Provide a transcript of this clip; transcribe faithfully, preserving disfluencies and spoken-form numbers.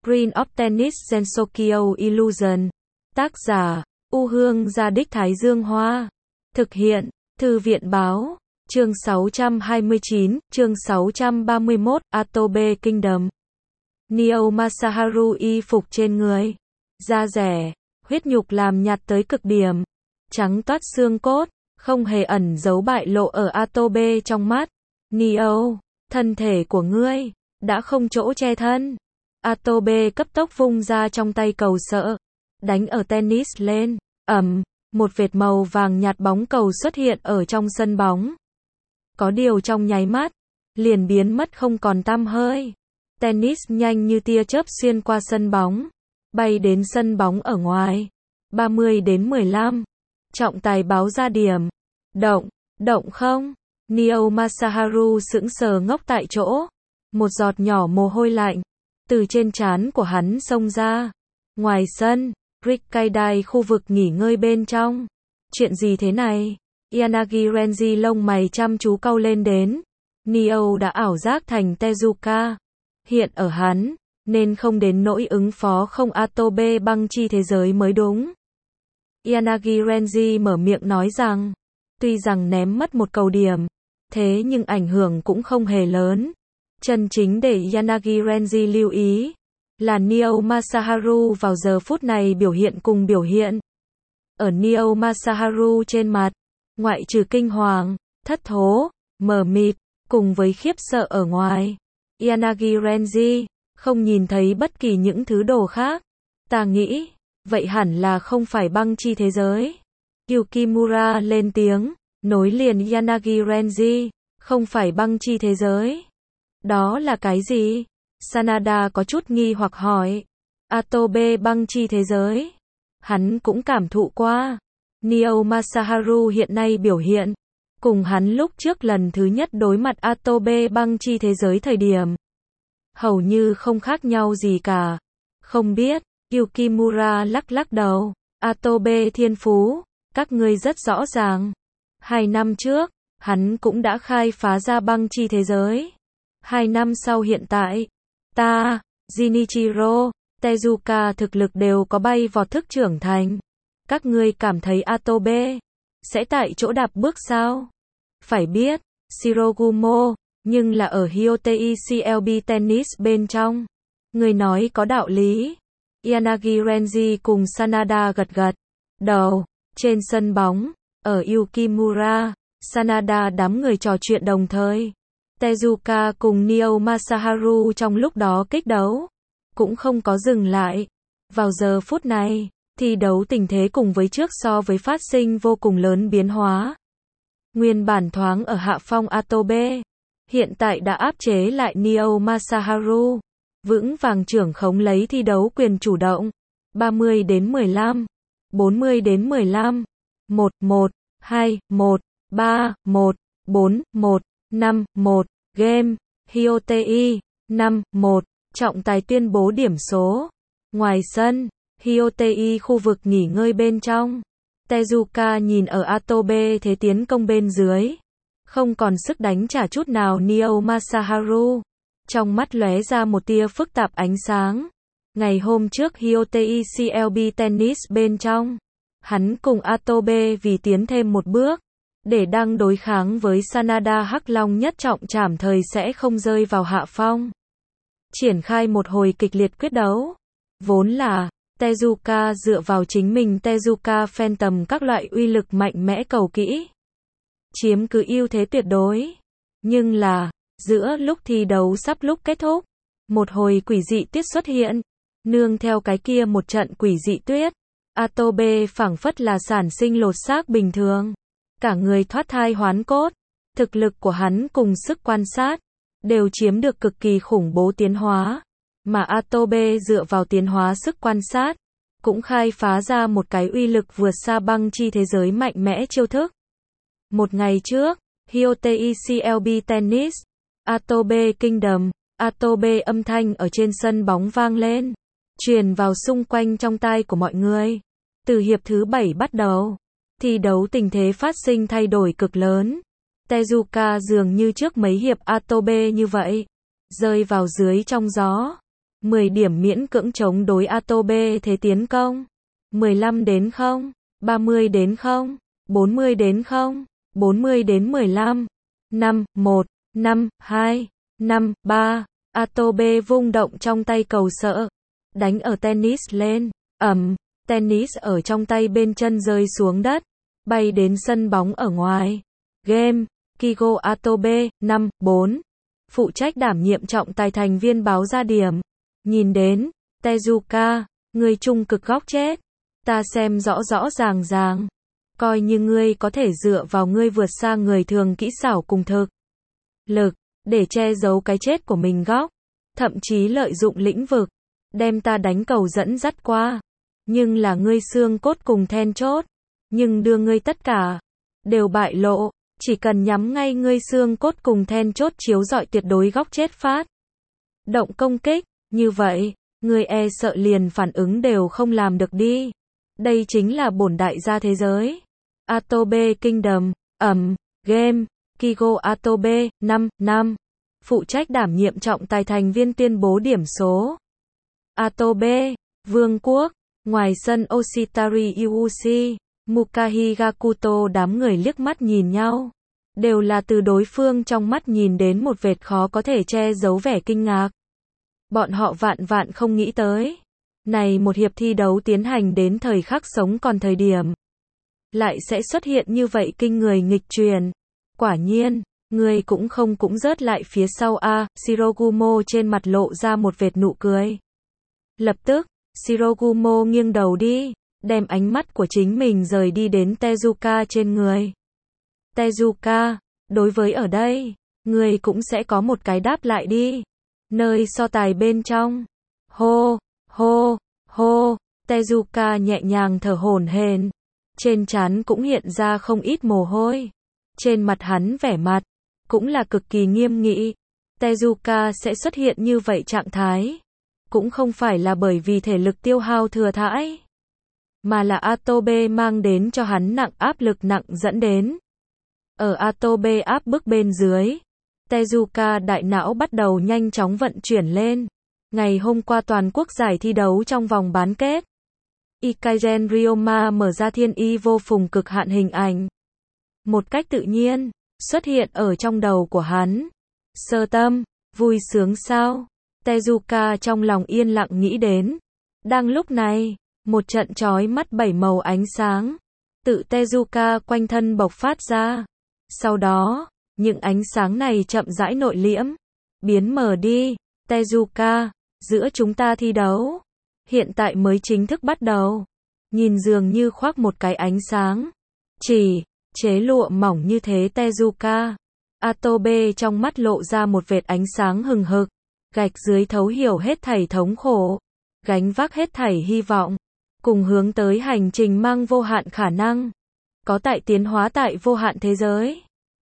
Green of Tennis Gensokyo Illusion. Tác giả, U Hương Gia Đích Thái Dương Hoa. Thực hiện, Thư viện Báo. Chương sáu trăm hai mươi chín, chương sáu trăm ba mươi mốt, Atobe Kingdom. Neo Masaharu y phục trên người. Da rẻ, huyết nhục làm nhạt tới cực điểm. Trắng toát xương cốt, không hề ẩn giấu bại lộ ở Atobe trong mắt. Neo, thân thể của ngươi đã không chỗ che thân. Atobe cấp tốc vung ra trong tay cầu sợ, đánh ở tennis lên. Ầm, một vệt màu vàng nhạt bóng cầu xuất hiện ở trong sân bóng. Có điều trong nháy mắt, liền biến mất không còn tăm hơi. Tennis nhanh như tia chớp xuyên qua sân bóng, bay đến sân bóng ở ngoài. ba mươi đến mười lăm. Trọng tài báo ra điểm. Động, động không? Neo Masaharu sững sờ ngốc tại chỗ. Một giọt nhỏ mồ hôi lạnh từ trên trán của hắn xông ra. Ngoài sân, Rikkaidai khu vực nghỉ ngơi bên trong. Chuyện gì thế này? Yanagi Renji lông mày chăm chú cau lên đến. Neo đã ảo giác thành Tezuka. Hiện ở hắn, nên không đến nỗi ứng phó không Atobe băng chi thế giới mới đúng. Yanagi Renji mở miệng nói rằng, tuy rằng ném mất một cầu điểm, thế nhưng ảnh hưởng cũng không hề lớn. Chân chính để Yanagi Renji lưu ý là Neo Masaharu vào giờ phút này biểu hiện cùng biểu hiện. Ở Neo Masaharu trên mặt, ngoại trừ kinh hoàng, thất thố, mờ mịt, cùng với khiếp sợ ở ngoài, Yanagi Renji không nhìn thấy bất kỳ những thứ đồ khác. Ta nghĩ, vậy hẳn là không phải băng chi thế giới. Yukimura lên tiếng, nối liền Yanagi Renji, không phải băng chi thế giới. Đó là cái gì? Sanada có chút nghi hoặc hỏi. Atobe băng chi thế giới. Hắn cũng cảm thụ qua. Neo Masaharu hiện nay biểu hiện, cùng hắn lúc trước lần thứ nhất đối mặt Atobe băng chi thế giới thời điểm, hầu như không khác nhau gì cả. Không biết, Yukimura lắc lắc đầu. Atobe thiên phú, các ngươi rất rõ ràng. Hai năm trước, hắn cũng đã khai phá ra băng chi thế giới. Hai năm sau hiện tại, ta, Jinichiro, Tezuka thực lực đều có bay vọt thức trưởng thành. Các ngươi cảm thấy Atobe sẽ tại chỗ đạp bước sao? Phải biết, Shirogumo, nhưng là ở Hyotei xê lờ bê Tennis bên trong. Người nói có đạo lý. Yanagi Renji cùng Sanada gật gật đầu. Trên sân bóng, ở Yukimura, Sanada đám người trò chuyện đồng thời. Tezuka cùng Neo Masaharu trong lúc đó kích đấu, cũng không có dừng lại. Vào giờ phút này, thi đấu tình thế cùng với trước so với phát sinh vô cùng lớn biến hóa. Nguyên bản thoáng ở hạ phong Atobe, hiện tại đã áp chế lại Neo Masaharu, vững vàng trưởng khống lấy thi đấu quyền chủ động. ba mươi đến mười lăm, bốn mươi đến mười lăm, một một, hai một, ba một, bốn một, năm một, game, Hyotei, năm một, trọng tài tuyên bố điểm số. Ngoài sân, Hyotei khu vực nghỉ ngơi bên trong. Tezuka nhìn ở Atobe thế tiến công bên dưới, không còn sức đánh trả chút nào Neo Masaharu. Trong mắt lóe ra một tia phức tạp ánh sáng. Ngày hôm trước Hyotei xê lờ bê Tennis bên trong, hắn cùng Atobe vì tiến thêm một bước, để đang đối kháng với Sanada Hắc Long nhất trọng trảm thời sẽ không rơi vào hạ phong. Triển khai một hồi kịch liệt quyết đấu. Vốn là, Tezuka dựa vào chính mình Tezuka Phantom các loại uy lực mạnh mẽ cầu kỹ, chiếm cứ ưu thế tuyệt đối. Nhưng là, giữa lúc thi đấu sắp lúc kết thúc, một hồi quỷ dị tuyết xuất hiện. Nương theo cái kia một trận quỷ dị tuyết, Atobe phảng phất là sản sinh lột xác bình thường. Cả người thoát thai hoán cốt, thực lực của hắn cùng sức quan sát, đều chiếm được cực kỳ khủng bố tiến hóa. Mà Atobe dựa vào tiến hóa sức quan sát, cũng khai phá ra một cái uy lực vượt xa băng chi thế giới mạnh mẽ chiêu thức. Một ngày trước, Hyotei xê lờ bê Tennis, Atobe Kingdom, Atobe âm thanh ở trên sân bóng vang lên, truyền vào xung quanh trong tai của mọi người. Từ hiệp thứ bảy bắt đầu, thi đấu tình thế phát sinh thay đổi cực lớn. Tezuka dường như trước mấy hiệp Atobe như vậy, rơi vào dưới trong gió. mười điểm miễn cưỡng chống đối Atobe thế tiến công. mười lăm đến không, ba mươi đến không, bốn mươi đến không, bốn mươi đến mười lăm. năm, một, năm, hai, năm, ba. Atobe vung động trong tay cầu sợ. Đánh ở tennis lên. Ầm, tennis ở trong tay bên chân rơi xuống đất. Bay đến sân bóng ở ngoài. Game. Kigo Atobe, năm, bốn. Phụ trách đảm nhiệm trọng tài thành viên báo ra điểm. Nhìn đến. Tezuka. Người trung cực góc chết. Ta xem rõ rõ ràng ràng. Coi như ngươi có thể dựa vào ngươi vượt xa người thường kỹ xảo cùng thực lực, để che giấu cái chết của mình góc. Thậm chí lợi dụng lĩnh vực, đem ta đánh cầu dẫn dắt qua. Nhưng là ngươi xương cốt cùng then chốt. Nhưng đưa ngươi tất cả, đều bại lộ. Chỉ cần nhắm ngay ngươi xương cốt cùng then chốt chiếu rọi tuyệt đối góc chết phát. Động công kích, như vậy, ngươi e sợ liền phản ứng đều không làm được đi. Đây chính là bổn đại gia thế giới. Atobe Kingdom, ẩm, game, Kigo Atobe, năm, năm. Phụ trách đảm nhiệm trọng tài thành viên tuyên bố điểm số. Atobe, Vương quốc, ngoài sân Oshitari Yuushi, Mukahi Gakuto đám người liếc mắt nhìn nhau. Đều là từ đối phương trong mắt nhìn đến một vệt khó có thể che giấu vẻ kinh ngạc. Bọn họ vạn vạn không nghĩ tới. Này một hiệp thi đấu tiến hành đến thời khắc sống còn thời điểm. Lại sẽ xuất hiện như vậy kinh người nghịch truyền. Quả nhiên, người cũng không cũng rớt lại phía sau a. À, Shirogumo trên mặt lộ ra một vệt nụ cười. Lập tức, Shirogumo nghiêng đầu đi, đem ánh mắt của chính mình rời đi đến Tezuka trên người. Tezuka, đối với ở đây, người cũng sẽ có một cái đáp lại đi. Nơi so tài bên trong. Hô, hô, hô, Tezuka nhẹ nhàng thở hổn hển. Trên trán cũng hiện ra không ít mồ hôi. Trên mặt hắn vẻ mặt, cũng là cực kỳ nghiêm nghị. Tezuka sẽ xuất hiện như vậy trạng thái. Cũng không phải là bởi vì thể lực tiêu hao thừa thãi. Mà là Atobe mang đến cho hắn nặng áp lực nặng dẫn đến. Ở Atobe áp bức bên dưới. Tezuka đại não bắt đầu nhanh chóng vận chuyển lên. Ngày hôm qua toàn quốc giải thi đấu trong vòng bán kết. Ikaigen Ryoma mở ra thiên y vô phùng cực hạn hình ảnh. Một cách tự nhiên, xuất hiện ở trong đầu của hắn. Sơ tâm, vui sướng sao? Tezuka trong lòng yên lặng nghĩ đến. Đang lúc này, một trận chói mắt bảy màu ánh sáng. Tự Tezuka quanh thân bộc phát ra. Sau đó, những ánh sáng này chậm rãi nội liễm. Biến mờ đi. Tezuka, giữa chúng ta thi đấu. Hiện tại mới chính thức bắt đầu. Nhìn dường như khoác một cái ánh sáng. Chỉ, chế lụa mỏng như thế Tezuka. Atobe trong mắt lộ ra một vệt ánh sáng hừng hực. Gạch dưới thấu hiểu hết thảy thống khổ. Gánh vác hết thảy hy vọng. Cùng hướng tới hành trình mang vô hạn khả năng. Có tại tiến hóa tại vô hạn thế giới.